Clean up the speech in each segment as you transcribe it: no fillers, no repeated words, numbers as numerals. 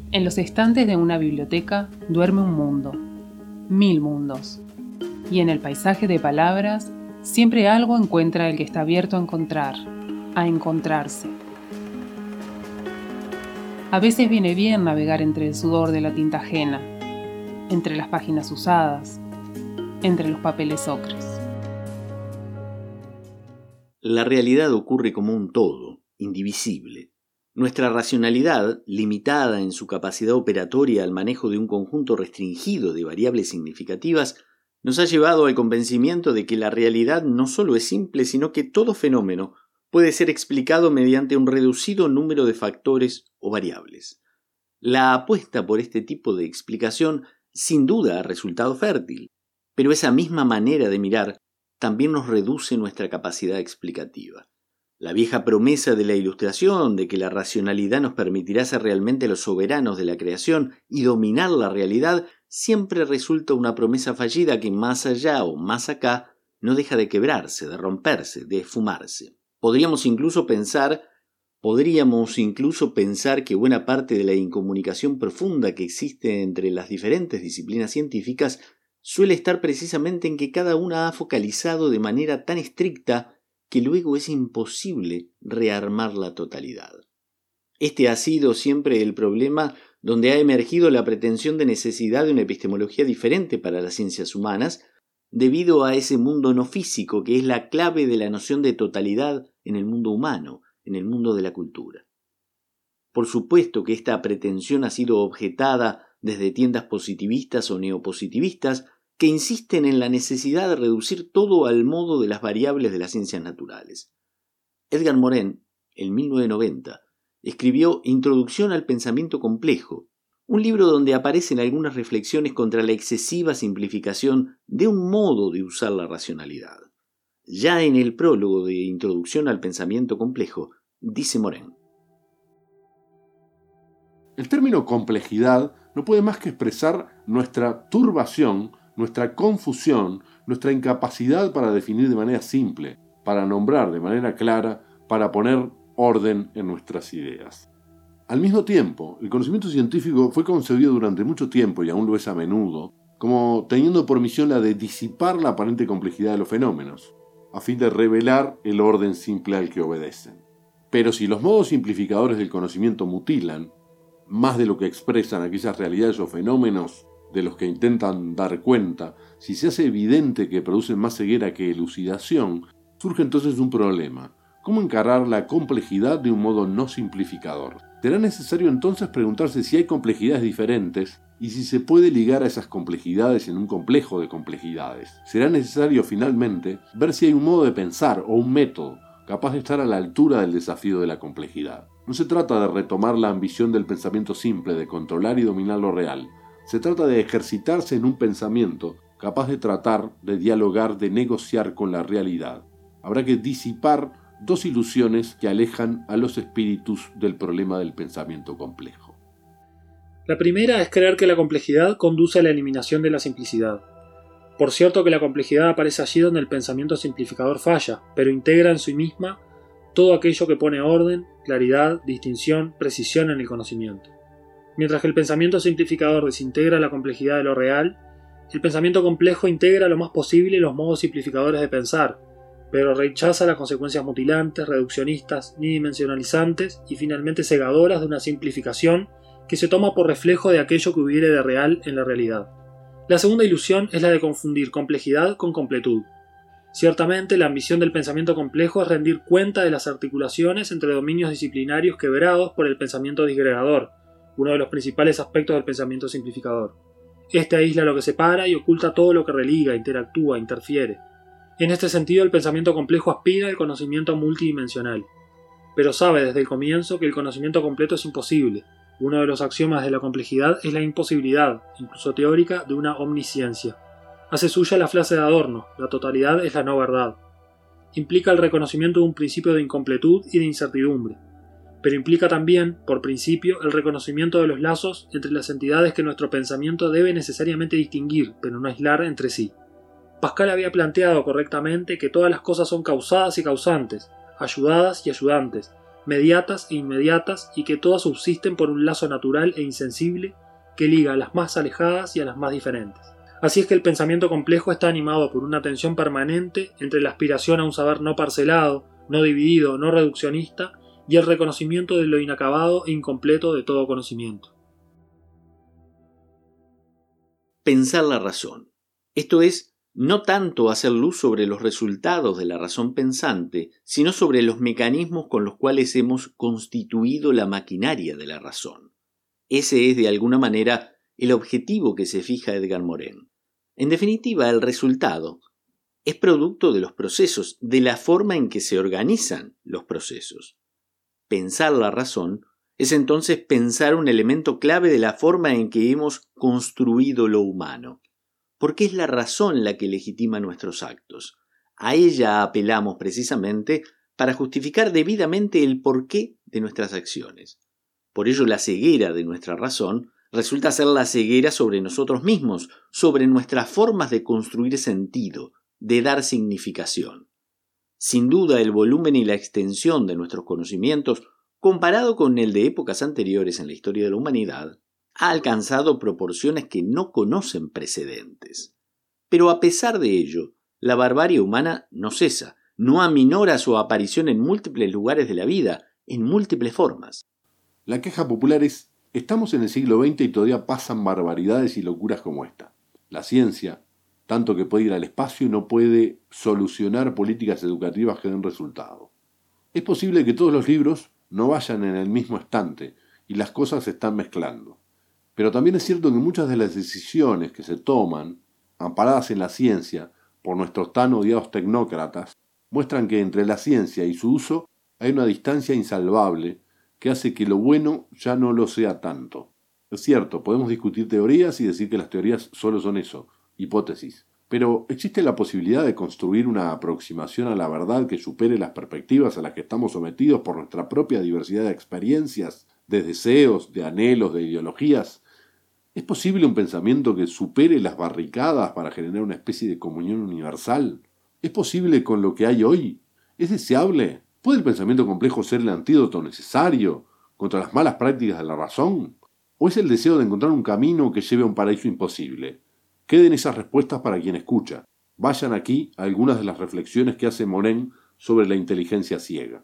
En los estantes de una biblioteca duerme un mundo, 1000 mundos. Y en el paisaje de palabras, siempre algo encuentra el que está abierto a encontrar, a encontrarse. A veces viene bien navegar entre el sudor de la tinta ajena, entre las páginas usadas, entre los papeles ocres. La realidad ocurre como un todo, indivisible. Nuestra racionalidad, limitada en su capacidad operatoria al manejo de un conjunto restringido de variables significativas, nos ha llevado al convencimiento de que la realidad no solo es simple, sino que todo fenómeno puede ser explicado mediante un reducido número de factores o variables. La apuesta por este tipo de explicación sin duda ha resultado fértil, pero esa misma manera de mirar también nos reduce nuestra capacidad explicativa. La vieja promesa de la Ilustración de que la racionalidad nos permitirá ser realmente los soberanos de la creación y dominar la realidad siempre resulta una promesa fallida que más allá o más acá no deja de quebrarse, de romperse, de esfumarse. Podríamos incluso pensar que buena parte de la incomunicación profunda que existe entre las diferentes disciplinas científicas suele estar precisamente en que cada una ha focalizado de manera tan estricta que luego es imposible rearmar la totalidad. Este ha sido siempre el problema donde ha emergido la pretensión de necesidad de una epistemología diferente para las ciencias humanas, debido a ese mundo no físico que es la clave de la noción de totalidad en el mundo humano, en el mundo de la cultura. Por supuesto que esta pretensión ha sido objetada desde tiendas positivistas o neopositivistas que insisten en la necesidad de reducir todo al modo de las variables de las ciencias naturales. Edgar Morin, en 1990, escribió Introducción al pensamiento complejo, un libro donde aparecen algunas reflexiones contra la excesiva simplificación de un modo de usar la racionalidad. Ya en el prólogo de Introducción al pensamiento complejo, dice Morin: el término complejidad no puede más que expresar nuestra turbación, nuestra confusión, nuestra incapacidad para definir de manera simple, para nombrar de manera clara, para poner orden en nuestras ideas. Al mismo tiempo, el conocimiento científico fue concebido durante mucho tiempo, y aún lo es a menudo, como teniendo por misión la de disipar la aparente complejidad de los fenómenos, a fin de revelar el orden simple al que obedecen. Pero si los modos simplificadores del conocimiento mutilan, más de lo que expresan aquellas realidades o fenómenos de los que intentan dar cuenta, si se hace evidente que producen más ceguera que elucidación, surge entonces un problema: ¿cómo encarar la complejidad de un modo no simplificador? Será necesario entonces preguntarse si hay complejidades diferentes y si se puede ligar a esas complejidades en un complejo de complejidades. Será necesario finalmente ver si hay un modo de pensar o un método capaz de estar a la altura del desafío de la complejidad. No se trata de retomar la ambición del pensamiento simple, de controlar y dominar lo real. Se trata de ejercitarse en un pensamiento capaz de tratar, de dialogar, de negociar con la realidad. Habrá que disipar dos ilusiones que alejan a los espíritus del problema del pensamiento complejo. La primera es creer que la complejidad conduce a la eliminación de la simplicidad. Por cierto que la complejidad aparece allí donde el pensamiento simplificador falla, pero integra en sí misma todo aquello que pone orden, claridad, distinción, precisión en el conocimiento. Mientras que el pensamiento simplificador desintegra la complejidad de lo real, el pensamiento complejo integra lo más posible los modos simplificadores de pensar, pero rechaza las consecuencias mutilantes, reduccionistas, ni dimensionalizantes y finalmente cegadoras de una simplificación que se toma por reflejo de aquello que hubiere de real en la realidad. La segunda ilusión es la de confundir complejidad con completud. Ciertamente, la ambición del pensamiento complejo es rendir cuenta de las articulaciones entre dominios disciplinarios quebrados por el pensamiento disgregador, uno de los principales aspectos del pensamiento simplificador. Este aísla lo que separa y oculta todo lo que religa, interactúa, interfiere. En este sentido, el pensamiento complejo aspira al conocimiento multidimensional, pero sabe desde el comienzo que el conocimiento completo es imposible. Uno de los axiomas de la complejidad es la imposibilidad, incluso teórica, de una omnisciencia. Hace suya la frase de Adorno: la totalidad es la no verdad. Implica el reconocimiento de un principio de incompletud y de incertidumbre, pero implica también, por principio, el reconocimiento de los lazos entre las entidades que nuestro pensamiento debe necesariamente distinguir, pero no aislar entre sí. Pascal había planteado correctamente que todas las cosas son causadas y causantes, ayudadas y ayudantes, mediatas e inmediatas, y que todas subsisten por un lazo natural e insensible que liga a las más alejadas y a las más diferentes. Así es que el pensamiento complejo está animado por una tensión permanente entre la aspiración a un saber no parcelado, no dividido, no reduccionista, y el reconocimiento de lo inacabado e incompleto de todo conocimiento. Pensar la razón. Esto es, no tanto hacer luz sobre los resultados de la razón pensante, sino sobre los mecanismos con los cuales hemos constituido la maquinaria de la razón. Ese es, de alguna manera, el objetivo que se fija Edgar Morin. En definitiva, el resultado es producto de los procesos, de la forma en que se organizan los procesos. Pensar la razón es entonces pensar un elemento clave de la forma en que hemos construido lo humano, porque es la razón la que legitima nuestros actos. A ella apelamos precisamente para justificar debidamente el porqué de nuestras acciones. Por ello, la ceguera de nuestra razón resulta ser la ceguera sobre nosotros mismos, sobre nuestras formas de construir sentido, de dar significación. Sin duda, el volumen y la extensión de nuestros conocimientos, comparado con el de épocas anteriores en la historia de la humanidad, ha alcanzado proporciones que no conocen precedentes. Pero a pesar de ello, la barbarie humana no cesa, no aminora su aparición en múltiples lugares de la vida, en múltiples formas. La queja popular es: estamos en el siglo XX y todavía pasan barbaridades y locuras como esta. La ciencia, tanto que puede ir al espacio, no puede solucionar políticas educativas que den resultado. Es posible que todos los libros no vayan en el mismo estante y las cosas se están mezclando. Pero también es cierto que muchas de las decisiones que se toman, amparadas en la ciencia por nuestros tan odiados tecnócratas, muestran que entre la ciencia y su uso hay una distancia insalvable que hace que lo bueno ya no lo sea tanto. Es cierto, podemos discutir teorías y decir que las teorías solo son eso, hipótesis. Pero ¿existe la posibilidad de construir una aproximación a la verdad que supere las perspectivas a las que estamos sometidos por nuestra propia diversidad de experiencias, de deseos, de anhelos, de ideologías? ¿Es posible un pensamiento que supere las barricadas para generar una especie de comunión universal? ¿Es posible con lo que hay hoy? ¿Es deseable? ¿Puede el pensamiento complejo ser el antídoto necesario contra las malas prácticas de la razón? ¿O es el deseo de encontrar un camino que lleve a un paraíso imposible? Queden esas respuestas para quien escucha. Vayan aquí a algunas de las reflexiones que hace Morin sobre la inteligencia ciega.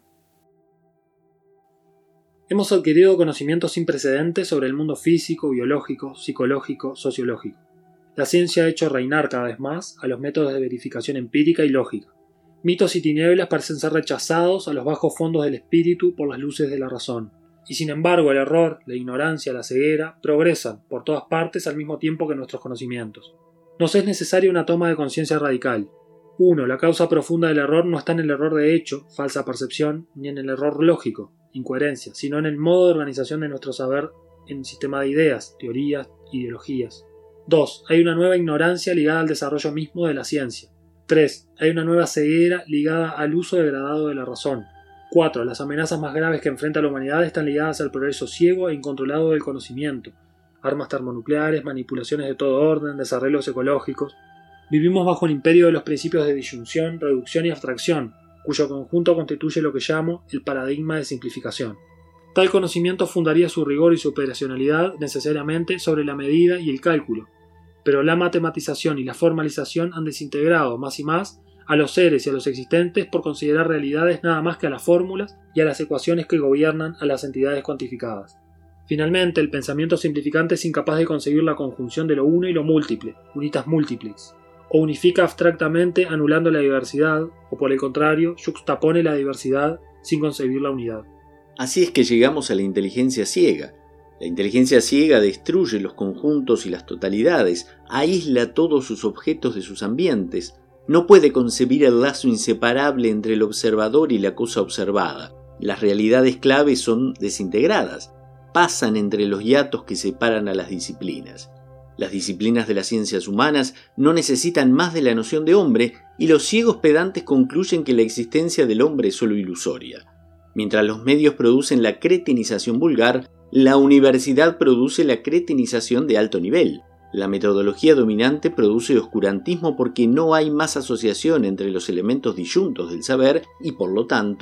Hemos adquirido conocimientos sin precedentes sobre el mundo físico, biológico, psicológico, sociológico. La ciencia ha hecho reinar cada vez más a los métodos de verificación empírica y lógica. Mitos y tinieblas parecen ser rechazados a los bajos fondos del espíritu por las luces de la razón. Y sin embargo el error, la ignorancia, la ceguera progresan por todas partes al mismo tiempo que nuestros conocimientos. Nos es necesaria una toma de conciencia radical. 1. La causa profunda del error no está en el error de hecho, falsa percepción, ni en el error lógico, incoherencia, sino en el modo de organización de nuestro saber en sistema de ideas, teorías, ideologías. 2. Hay una nueva ignorancia ligada al desarrollo mismo de la ciencia. 3. Hay una nueva ceguera ligada al uso degradado de la razón. 4. Las amenazas más graves que enfrenta la humanidad están ligadas al progreso ciego e incontrolado del conocimiento. Armas termonucleares, manipulaciones de todo orden, desarrollos ecológicos. Vivimos bajo el imperio de los principios de disyunción, reducción y abstracción, cuyo conjunto constituye lo que llamo el paradigma de simplificación. Tal conocimiento fundaría su rigor y su operacionalidad necesariamente sobre la medida y el cálculo, pero la matematización y la formalización han desintegrado más y más a los seres y a los existentes por considerar realidades nada más que a las fórmulas y a las ecuaciones que gobiernan a las entidades cuantificadas. Finalmente, el pensamiento simplificante es incapaz de conseguir la conjunción de lo uno y lo múltiple, unitas múltiplex, o unifica abstractamente anulando la diversidad, o por el contrario, yuxtapone la diversidad sin concebir la unidad. Así es que llegamos a la inteligencia ciega. La inteligencia ciega destruye los conjuntos y las totalidades, aísla todos sus objetos de sus ambientes, no puede concebir el lazo inseparable entre el observador y la cosa observada. Las realidades claves son desintegradas, pasan entre los hiatos que separan a las disciplinas. Las disciplinas de las ciencias humanas no necesitan más de la noción de hombre y los ciegos pedantes concluyen que la existencia del hombre es solo ilusoria. Mientras los medios producen la cretinización vulgar, la universidad produce la cretinización de alto nivel. La metodología dominante produce oscurantismo porque no hay más asociación entre los elementos disyuntos del saber y, por lo tanto,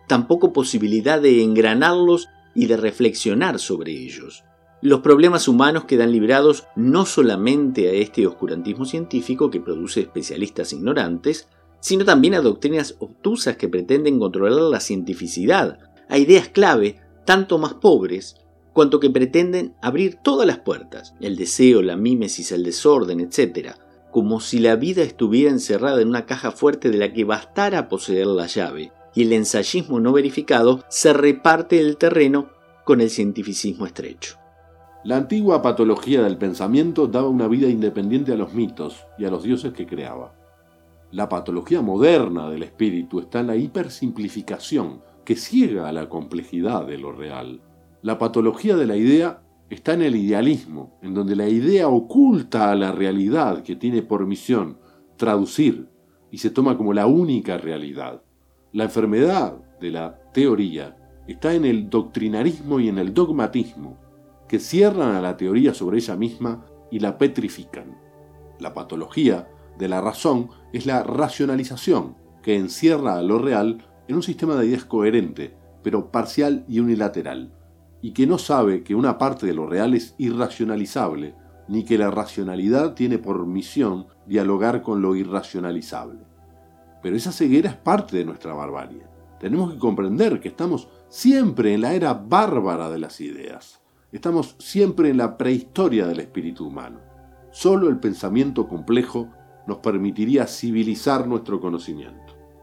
tampoco posibilidad de engranarlos y de reflexionar sobre ellos. Los problemas humanos quedan librados no solamente a este oscurantismo científico que produce especialistas ignorantes, sino también a doctrinas obtusas que pretenden controlar la cientificidad, a ideas clave tanto más pobres cuanto que pretenden abrir todas las puertas, el deseo, la mímesis, el desorden, etc., como si la vida estuviera encerrada en una caja fuerte de la que bastara poseer la llave, y el ensayismo no verificado se reparte el terreno con el cientificismo estrecho. La antigua patología del pensamiento daba una vida independiente a los mitos y a los dioses que creaba. La patología moderna del espíritu está en la hipersimplificación, que ciega a la complejidad de lo real. La patología de la idea está en el idealismo, en donde la idea oculta a la realidad que tiene por misión traducir y se toma como la única realidad. La enfermedad de la teoría está en el doctrinarismo y en el dogmatismo, que cierran a la teoría sobre ella misma y la petrifican. La patología de la razón es la racionalización, que encierra a lo real en un sistema de ideas coherente, pero parcial y unilateral, y que no sabe que una parte de lo real es irracionalizable, ni que la racionalidad tiene por misión dialogar con lo irracionalizable. Pero esa ceguera es parte de nuestra barbarie. Tenemos que comprender que estamos siempre en la era bárbara de las ideas. Estamos siempre en la prehistoria del espíritu humano. Solo el pensamiento complejo nos permitiría civilizar nuestro conocimiento.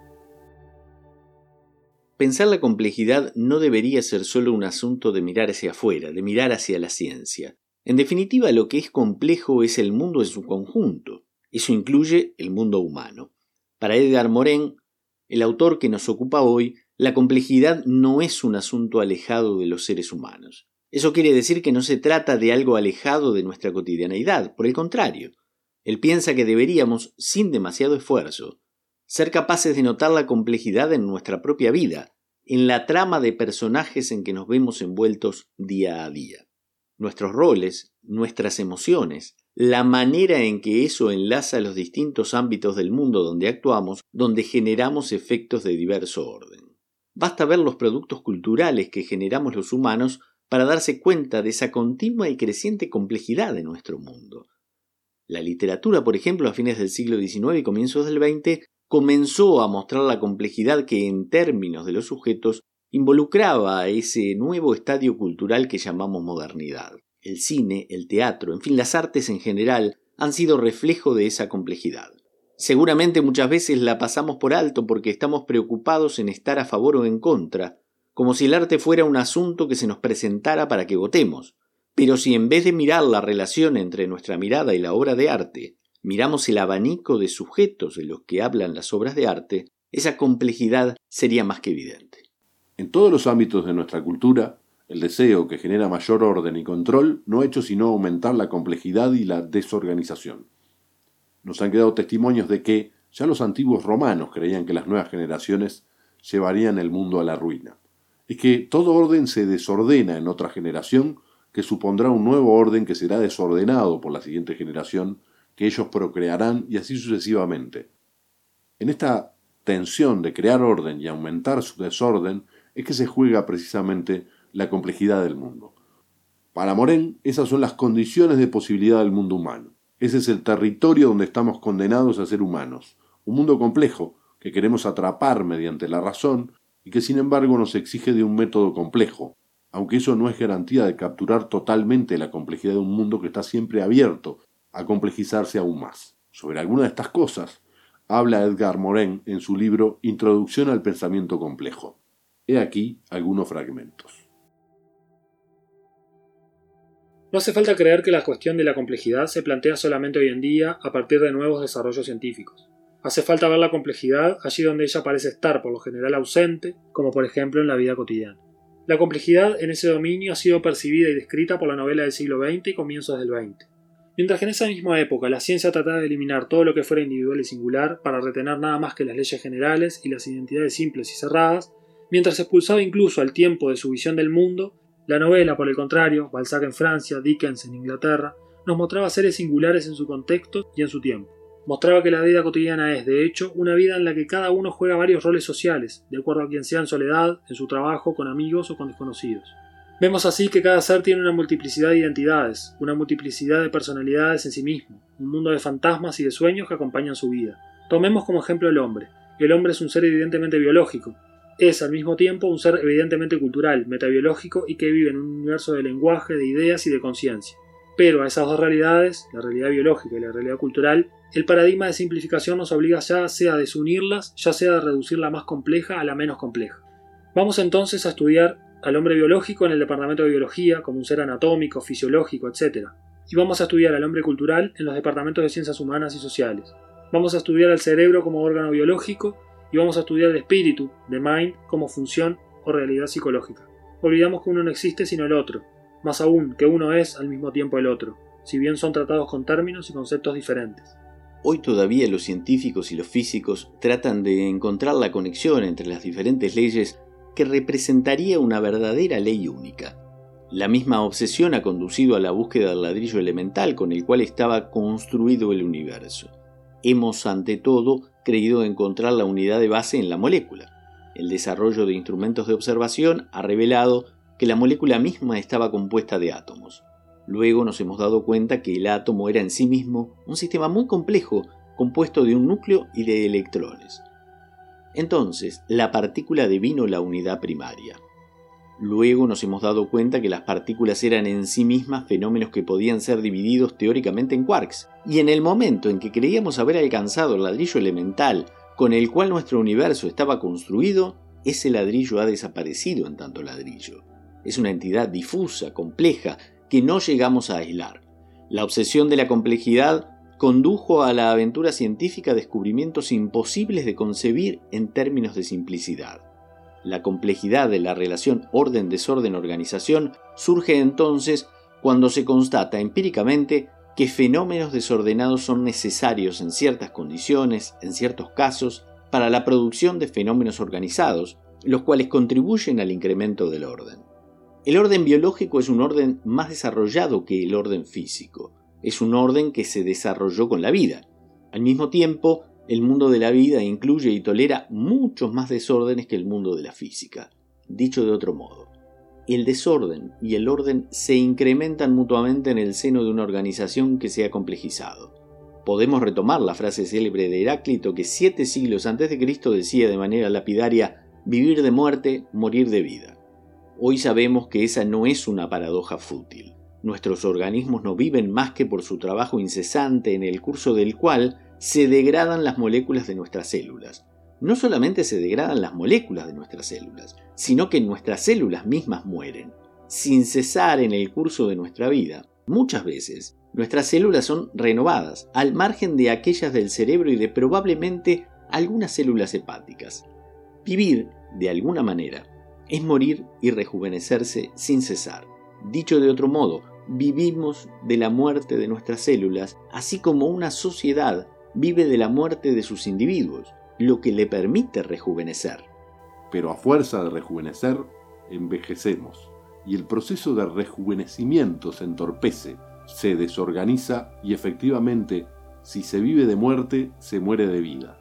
Pensar la complejidad no debería ser solo un asunto de mirar hacia afuera, de mirar hacia la ciencia. En definitiva, lo que es complejo es el mundo en su conjunto. Eso incluye el mundo humano. Para Edgar Morin, el autor que nos ocupa hoy, la complejidad no es un asunto alejado de los seres humanos. Eso quiere decir que no se trata de algo alejado de nuestra cotidianeidad, por el contrario. Él piensa que deberíamos, sin demasiado esfuerzo, ser capaces de notar la complejidad en nuestra propia vida, en la trama de personajes en que nos vemos envueltos día a día. Nuestros roles, nuestras emociones, la manera en que eso enlaza los distintos ámbitos del mundo donde actuamos, donde generamos efectos de diverso orden. Basta ver los productos culturales que generamos los humanos para darse cuenta de esa continua y creciente complejidad de nuestro mundo. La literatura, por ejemplo, a fines del siglo XIX y comienzos del XX, comenzó a mostrar la complejidad que, en términos de los sujetos, involucraba a ese nuevo estadio cultural que llamamos modernidad. El cine, el teatro, en fin, las artes en general, han sido reflejo de esa complejidad. Seguramente muchas veces la pasamos por alto porque estamos preocupados en estar a favor o en contra, como si el arte fuera un asunto que se nos presentara para que votemos. Pero si en vez de mirar la relación entre nuestra mirada y la obra de arte, miramos el abanico de sujetos de los que hablan las obras de arte, esa complejidad sería más que evidente. En todos los ámbitos de nuestra cultura, el deseo que genera mayor orden y control no ha hecho sino aumentar la complejidad y la desorganización. Nos han quedado testimonios de que ya los antiguos romanos creían que las nuevas generaciones llevarían el mundo a la ruina. Es que todo orden se desordena en otra generación, que supondrá un nuevo orden que será desordenado por la siguiente generación, que ellos procrearán y así sucesivamente. En esta tensión de crear orden y aumentar su desorden es que se juega precisamente la complejidad del mundo. Para Morin, esas son las condiciones de posibilidad del mundo humano. Ese es el territorio donde estamos condenados a ser humanos. Un mundo complejo que queremos atrapar mediante la razón y que sin embargo nos exige de un método complejo, aunque eso no es garantía de capturar totalmente la complejidad de un mundo que está siempre abierto a complejizarse aún más. Sobre alguna de estas cosas habla Edgar Morin en su libro Introducción al pensamiento complejo. He aquí algunos fragmentos. No hace falta creer que la cuestión de la complejidad se plantea solamente hoy en día a partir de nuevos desarrollos científicos. Hace falta ver la complejidad allí donde ella parece estar por lo general ausente, como por ejemplo en la vida cotidiana. La complejidad en ese dominio ha sido percibida y descrita por la novela del siglo XX y comienzos del XX. Mientras que en esa misma época la ciencia trataba de eliminar todo lo que fuera individual y singular para retener nada más que las leyes generales y las identidades simples y cerradas, mientras expulsaba incluso al tiempo de su visión del mundo, la novela, por el contrario, Balzac en Francia, Dickens en Inglaterra, nos mostraba seres singulares en su contexto y en su tiempo. Mostraba que la vida cotidiana es, de hecho, una vida en la que cada uno juega varios roles sociales, de acuerdo a quien sea en soledad, en su trabajo, con amigos o con desconocidos. Vemos así que cada ser tiene una multiplicidad de identidades, una multiplicidad de personalidades en sí mismo, un mundo de fantasmas y de sueños que acompañan su vida. Tomemos como ejemplo el hombre. El hombre es un ser evidentemente biológico. Es al mismo tiempo un ser evidentemente cultural, metabiológico y que vive en un universo de lenguaje, de ideas y de conciencia. Pero a esas dos realidades, la realidad biológica y la realidad cultural, el paradigma de simplificación nos obliga ya sea a desunirlas, ya sea a reducir la más compleja a la menos compleja. Vamos entonces a estudiar al hombre biológico en el departamento de biología, como un ser anatómico, fisiológico, etc. Y vamos a estudiar al hombre cultural en los departamentos de ciencias humanas y sociales. Vamos a estudiar al cerebro como órgano biológico y vamos a estudiar el espíritu, the mind, como función o realidad psicológica. Olvidamos que uno no existe sino el otro, más aún que uno es al mismo tiempo el otro, si bien son tratados con términos y conceptos diferentes. Hoy todavía los científicos y los físicos tratan de encontrar la conexión entre las diferentes leyes que representaría una verdadera ley única. La misma obsesión ha conducido a la búsqueda del ladrillo elemental con el cual estaba construido el universo. Hemos, ante todo, creído encontrar la unidad de base en la molécula. El desarrollo de instrumentos de observación ha revelado que la molécula misma estaba compuesta de átomos. Luego nos hemos dado cuenta que el átomo era en sí mismo un sistema muy complejo, compuesto de un núcleo y de electrones. Entonces, la partícula devino la unidad primaria. Luego nos hemos dado cuenta que las partículas eran en sí mismas fenómenos que podían ser divididos teóricamente en quarks, y en el momento en que creíamos haber alcanzado el ladrillo elemental con el cual nuestro universo estaba construido, ese ladrillo ha desaparecido en tanto ladrillo. Es una entidad difusa, compleja, que no llegamos a aislar. La obsesión de la complejidad condujo a la aventura científica descubrimientos imposibles de concebir en términos de simplicidad. La complejidad de la relación orden-desorden-organización surge entonces cuando se constata empíricamente que fenómenos desordenados son necesarios en ciertas condiciones, en ciertos casos, para la producción de fenómenos organizados, los cuales contribuyen al incremento del orden. El orden biológico es un orden más desarrollado que el orden físico. Es un orden que se desarrolló con la vida. Al mismo tiempo, el mundo de la vida incluye y tolera muchos más desórdenes que el mundo de la física. Dicho de otro modo, el desorden y el orden se incrementan mutuamente en el seno de una organización que se ha complejizado. Podemos retomar la frase célebre de Heráclito que 7 siglos antes de Cristo decía de manera lapidaria: vivir de muerte, morir de vida. Hoy sabemos que esa no es una paradoja fútil. Nuestros organismos no viven más que por su trabajo incesante en el curso del cual se degradan las moléculas de nuestras células. No solamente se degradan las moléculas de nuestras células, sino que nuestras células mismas mueren. Sin cesar en el curso de nuestra vida, muchas veces, nuestras células son renovadas, al margen de aquellas del cerebro y de probablemente algunas células hepáticas. Vivir, de alguna manera, es morir y rejuvenecerse sin cesar. Dicho de otro modo, vivimos de la muerte de nuestras células, así como una sociedad vive de la muerte de sus individuos, lo que le permite rejuvenecer. Pero a fuerza de rejuvenecer, envejecemos, y el proceso de rejuvenecimiento se entorpece, se desorganiza y efectivamente, si se vive de muerte, se muere de vida.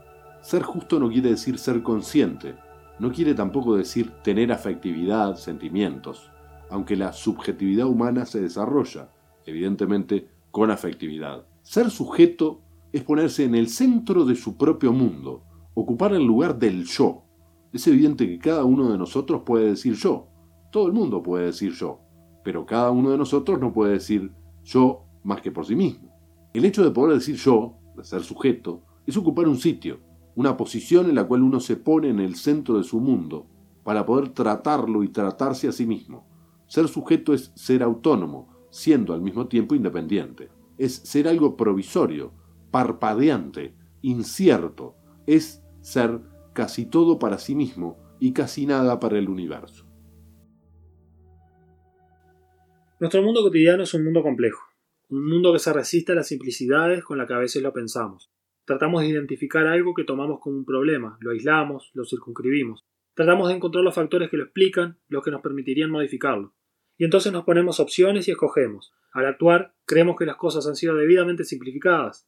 Ser justo no quiere decir ser consciente, no quiere tampoco decir tener afectividad, sentimientos, aunque la subjetividad humana se desarrolla, evidentemente, con afectividad. Ser sujeto es ponerse en el centro de su propio mundo, ocupar el lugar del yo. Es evidente que cada uno de nosotros puede decir yo, todo el mundo puede decir yo, pero cada uno de nosotros no puede decir yo más que por sí mismo. El hecho de poder decir yo, de ser sujeto, es ocupar un sitio, una posición en la cual uno se pone en el centro de su mundo para poder tratarlo y tratarse a sí mismo. Ser sujeto es ser autónomo, siendo al mismo tiempo independiente. Es ser algo provisorio, parpadeante, incierto. Es ser casi todo para sí mismo y casi nada para el universo. Nuestro mundo cotidiano es un mundo complejo, un mundo que se resiste a las simplicidades con las que a veces lo pensamos. Tratamos de identificar algo que tomamos como un problema, lo aislamos, lo circunscribimos. Tratamos de encontrar los factores que lo explican, los que nos permitirían modificarlo. Y entonces nos ponemos opciones y escogemos. Al actuar, creemos que las cosas han sido debidamente simplificadas.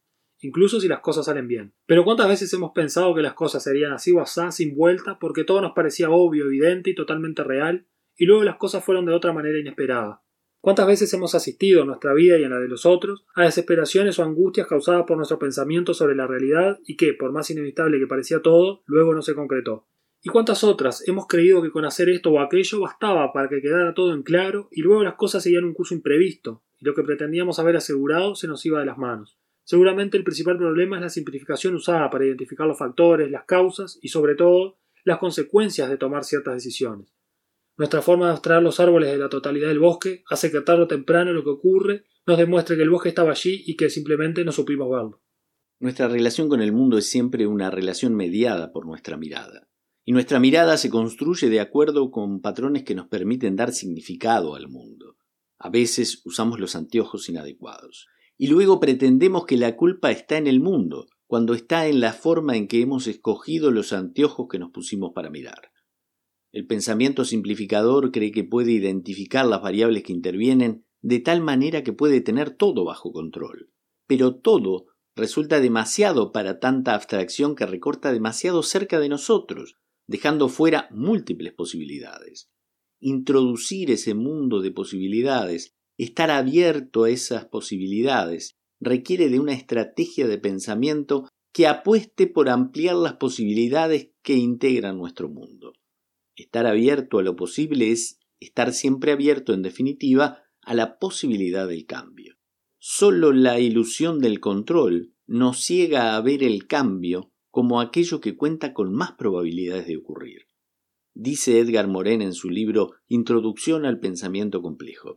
incluso si las cosas salen bien. Pero ¿cuántas veces hemos pensado que las cosas serían así o asá, sin vuelta, porque todo nos parecía obvio, evidente y totalmente real, y luego las cosas fueron de otra manera inesperada? ¿Cuántas veces hemos asistido en nuestra vida y en la de los otros a desesperaciones o angustias causadas por nuestro pensamiento sobre la realidad y que, por más inevitable que parecía todo, luego no se concretó? ¿Y cuántas otras hemos creído que con hacer esto o aquello bastaba para que quedara todo en claro y luego las cosas seguían un curso imprevisto y lo que pretendíamos haber asegurado se nos iba de las manos? Seguramente el principal problema es la simplificación usada para identificar los factores, las causas y, sobre todo, las consecuencias de tomar ciertas decisiones. Nuestra forma de abstraer los árboles de la totalidad del bosque hace que tarde o temprano lo que ocurre nos demuestre que el bosque estaba allí y que simplemente no supimos verlo. Nuestra relación con el mundo es siempre una relación mediada por nuestra mirada. Y nuestra mirada se construye de acuerdo con patrones que nos permiten dar significado al mundo. A veces usamos los anteojos inadecuados. Y luego pretendemos que la culpa está en el mundo, cuando está en la forma en que hemos escogido los anteojos que nos pusimos para mirar. El pensamiento simplificador cree que puede identificar las variables que intervienen de tal manera que puede tener todo bajo control. Pero todo resulta demasiado para tanta abstracción que recorta demasiado cerca de nosotros, dejando fuera múltiples posibilidades. Introducir ese mundo de posibilidades, estar abierto a esas posibilidades, requiere de una estrategia de pensamiento que apueste por ampliar las posibilidades que integran nuestro mundo. Estar abierto a lo posible es estar siempre abierto, en definitiva, a la posibilidad del cambio. Solo la ilusión del control nos ciega a ver el cambio como aquello que cuenta con más probabilidades de ocurrir. Dice Edgar Morin en su libro Introducción al pensamiento complejo.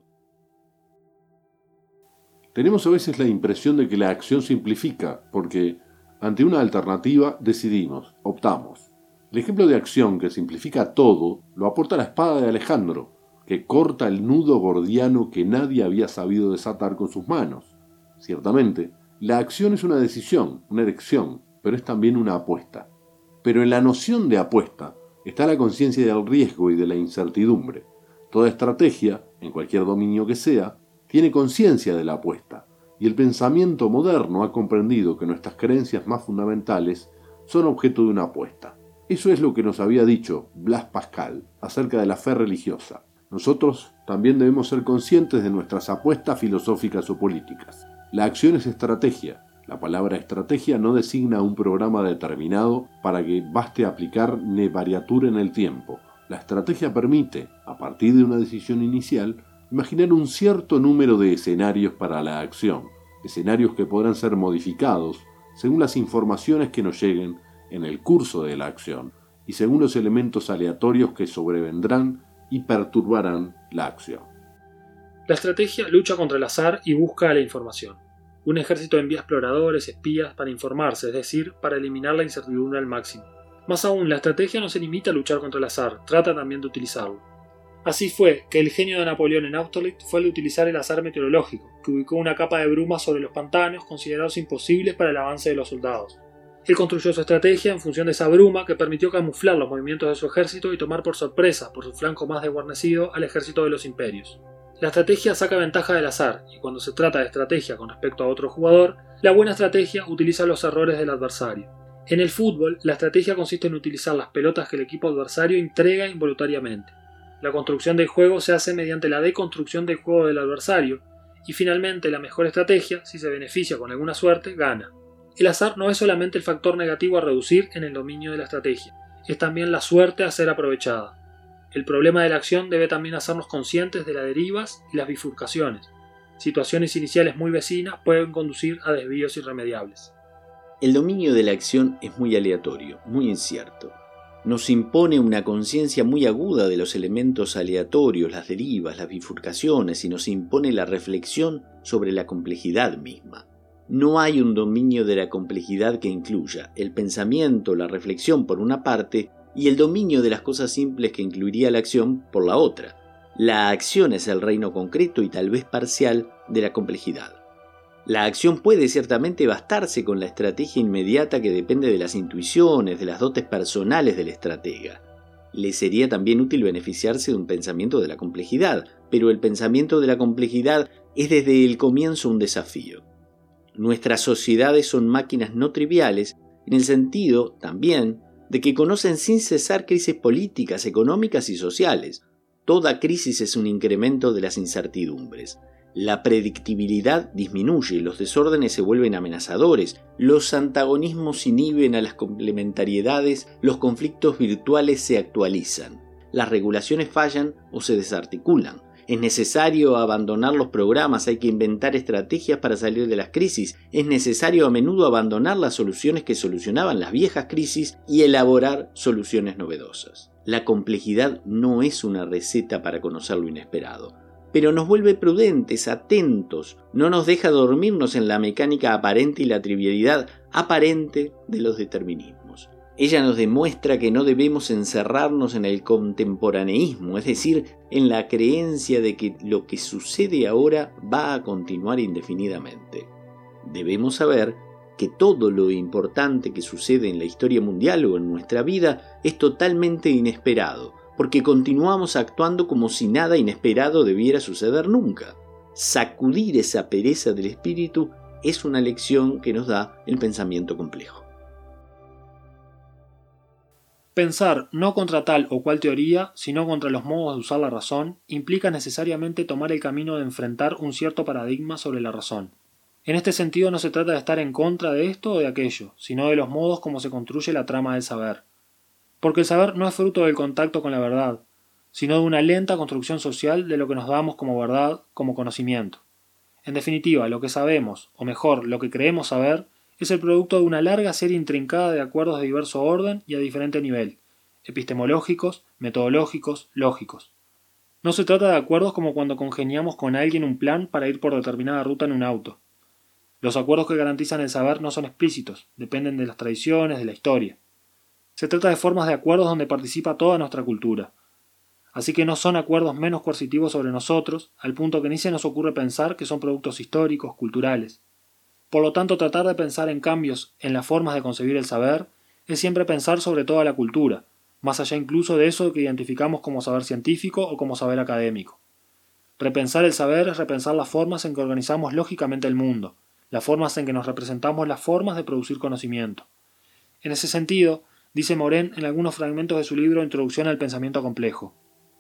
Tenemos a veces la impresión de que la acción simplifica, porque ante una alternativa decidimos, optamos. El ejemplo de acción que simplifica todo lo aporta la espada de Alejandro, que corta el nudo gordiano que nadie había sabido desatar con sus manos. Ciertamente, la acción es una decisión, una elección, pero es también una apuesta. Pero en la noción de apuesta está la conciencia del riesgo y de la incertidumbre. Toda estrategia, en cualquier dominio que sea, tiene conciencia de la apuesta, y el pensamiento moderno ha comprendido que nuestras creencias más fundamentales son objeto de una apuesta. Eso es lo que nos había dicho Blaise Pascal acerca de la fe religiosa. Nosotros también debemos ser conscientes de nuestras apuestas filosóficas o políticas. La acción es estrategia. La palabra estrategia no designa un programa determinado para que baste aplicar ne variatura en el tiempo. La estrategia permite, a partir de una decisión inicial, imaginar un cierto número de escenarios para la acción, escenarios que podrán ser modificados según las informaciones que nos lleguen en el curso de la acción y según los elementos aleatorios que sobrevendrán y perturbarán la acción. La estrategia lucha contra el azar y busca la información. Un ejército envía exploradores, espías para informarse, es decir, para eliminar la incertidumbre al máximo. Más aún, la estrategia no se limita a luchar contra el azar, trata también de utilizarlo. Así fue que el genio de Napoleón en Austerlitz fue el de utilizar el azar meteorológico, que ubicó una capa de bruma sobre los pantanos considerados imposibles para el avance de los soldados. Él construyó su estrategia en función de esa bruma que permitió camuflar los movimientos de su ejército y tomar por sorpresa, por su flanco más desguarnecido, al ejército de los imperios. La estrategia saca ventaja del azar, y cuando se trata de estrategia con respecto a otro jugador, la buena estrategia utiliza los errores del adversario. En el fútbol, la estrategia consiste en utilizar las pelotas que el equipo adversario entrega involuntariamente. La construcción del juego se hace mediante la deconstrucción del juego del adversario, y finalmente la mejor estrategia, si se beneficia con alguna suerte, gana. El azar no es solamente el factor negativo a reducir en el dominio de la estrategia, es también la suerte a ser aprovechada. El problema de la acción debe también hacernos conscientes de las derivas y las bifurcaciones. Situaciones iniciales muy vecinas pueden conducir a desvíos irremediables. El dominio de la acción es muy aleatorio, muy incierto. Nos impone una conciencia muy aguda de los elementos aleatorios, las derivas, las bifurcaciones, y nos impone la reflexión sobre la complejidad misma. No hay un dominio de la complejidad que incluya el pensamiento, la reflexión por una parte, y el dominio de las cosas simples que incluiría la acción por la otra. La acción es el reino concreto y tal vez parcial de la complejidad. La acción puede ciertamente bastarse con la estrategia inmediata que depende de las intuiciones, de las dotes personales del estratega. Le sería también útil beneficiarse de un pensamiento de la complejidad, pero el pensamiento de la complejidad es desde el comienzo un desafío. Nuestras sociedades son máquinas no triviales, en el sentido, también, de que conocen sin cesar crisis políticas, económicas y sociales. Toda crisis es un incremento de las incertidumbres. La predictibilidad disminuye, los desórdenes se vuelven amenazadores, los antagonismos inhiben a las complementariedades, los conflictos virtuales se actualizan, las regulaciones fallan o se desarticulan. Es necesario abandonar los programas, hay que inventar estrategias para salir de las crisis, es necesario a menudo abandonar las soluciones que solucionaban las viejas crisis y elaborar soluciones novedosas. La complejidad no es una receta para conocer lo inesperado, pero nos vuelve prudentes, atentos, no nos deja dormirnos en la mecánica aparente y la trivialidad aparente de los determinismos. Ella nos demuestra que no debemos encerrarnos en el contemporaneísmo, es decir, en la creencia de que lo que sucede ahora va a continuar indefinidamente. Debemos saber que todo lo importante que sucede en la historia mundial o en nuestra vida es totalmente inesperado, porque continuamos actuando como si nada inesperado debiera suceder nunca. Sacudir esa pereza del espíritu es una lección que nos da el pensamiento complejo. Pensar no contra tal o cual teoría, sino contra los modos de usar la razón, implica necesariamente tomar el camino de enfrentar un cierto paradigma sobre la razón. En este sentido no se trata de estar en contra de esto o de aquello, sino de los modos como se construye la trama del saber. Porque el saber no es fruto del contacto con la verdad, sino de una lenta construcción social de lo que nos damos como verdad, como conocimiento. En definitiva, lo que sabemos, o mejor, lo que creemos saber, es el producto de una larga serie intrincada de acuerdos de diverso orden y a diferente nivel, epistemológicos, metodológicos, lógicos. No se trata de acuerdos como cuando congeniamos con alguien un plan para ir por determinada ruta en un auto. Los acuerdos que garantizan el saber no son explícitos, dependen de las tradiciones, de la historia. Se trata de formas de acuerdos donde participa toda nuestra cultura. Así que no son acuerdos menos coercitivos sobre nosotros, al punto que ni se nos ocurre pensar que son productos históricos, culturales. Por lo tanto, tratar de pensar en cambios en las formas de concebir el saber es siempre pensar sobre toda la cultura, más allá incluso de eso que identificamos como saber científico o como saber académico. Repensar el saber es repensar las formas en que organizamos lógicamente el mundo, las formas en que nos representamos las formas de producir conocimiento. En ese sentido, dice Morin en algunos fragmentos de su libro Introducción al pensamiento complejo.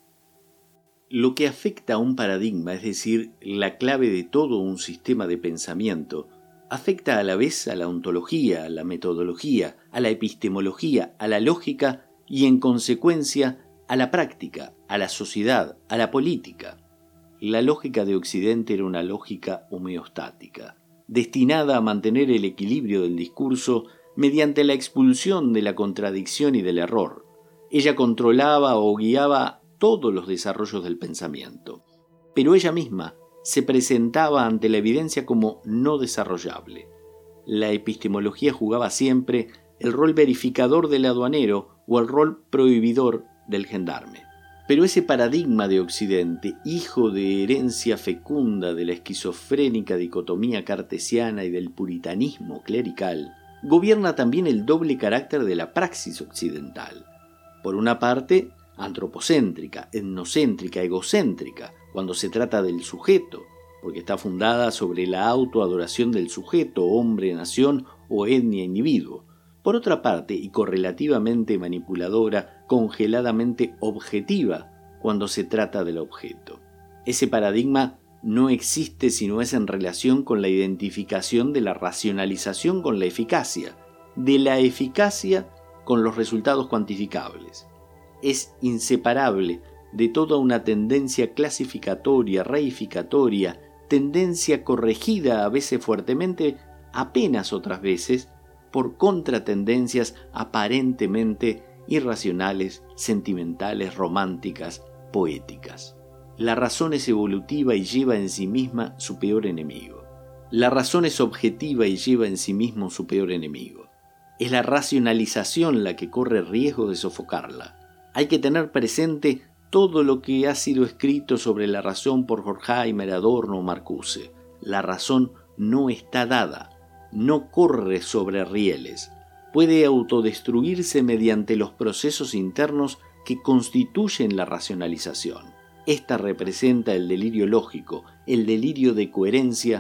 Lo que afecta a un paradigma, es decir, la clave de todo un sistema de pensamiento, afecta a la vez a la ontología, a la metodología, a la epistemología, a la lógica y, en consecuencia, a la práctica, a la sociedad, a la política. La lógica de Occidente era una lógica homeostática, destinada a mantener el equilibrio del discurso mediante la expulsión de la contradicción y del error. Ella controlaba o guiaba todos los desarrollos del pensamiento, pero ella misma se presentaba ante la evidencia como no desarrollable. La epistemología jugaba siempre el rol verificador del aduanero o el rol prohibidor del gendarme. Pero ese paradigma de Occidente, hijo de herencia fecunda de la esquizofrénica dicotomía cartesiana y del puritanismo clerical, gobierna también el doble carácter de la praxis occidental. Por una parte, antropocéntrica, etnocéntrica, egocéntrica, cuando se trata del sujeto, porque está fundada sobre la autoadoración del sujeto, hombre, nación o etnia, individuo. Por otra parte, y correlativamente manipuladora, congeladamente objetiva, cuando se trata del objeto. Ese paradigma no existe si no es en relación con la identificación de la racionalización con la eficacia, de la eficacia con los resultados cuantificables. Es inseparable de toda una tendencia clasificatoria, reificatoria, tendencia corregida a veces fuertemente, apenas otras veces, por contratendencias aparentemente irracionales, sentimentales, románticas, poéticas. La razón es evolutiva y lleva en sí misma su peor enemigo. La razón es objetiva y lleva en sí mismo su peor enemigo. Es la racionalización la que corre riesgo de sofocarla. Hay que tener presente todo lo que ha sido escrito sobre la razón por Horkheimer, Adorno o Marcuse. La razón no está dada, no corre sobre rieles, puede autodestruirse mediante los procesos internos que constituyen la racionalización. Esta representa el delirio lógico, el delirio de coherencia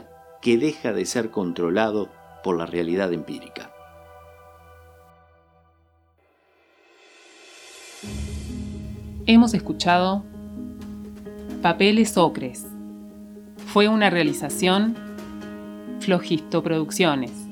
que deja de ser controlado por la realidad empírica. Hemos escuchado Papeles Ocres. Fue una realización Flogisto Producciones.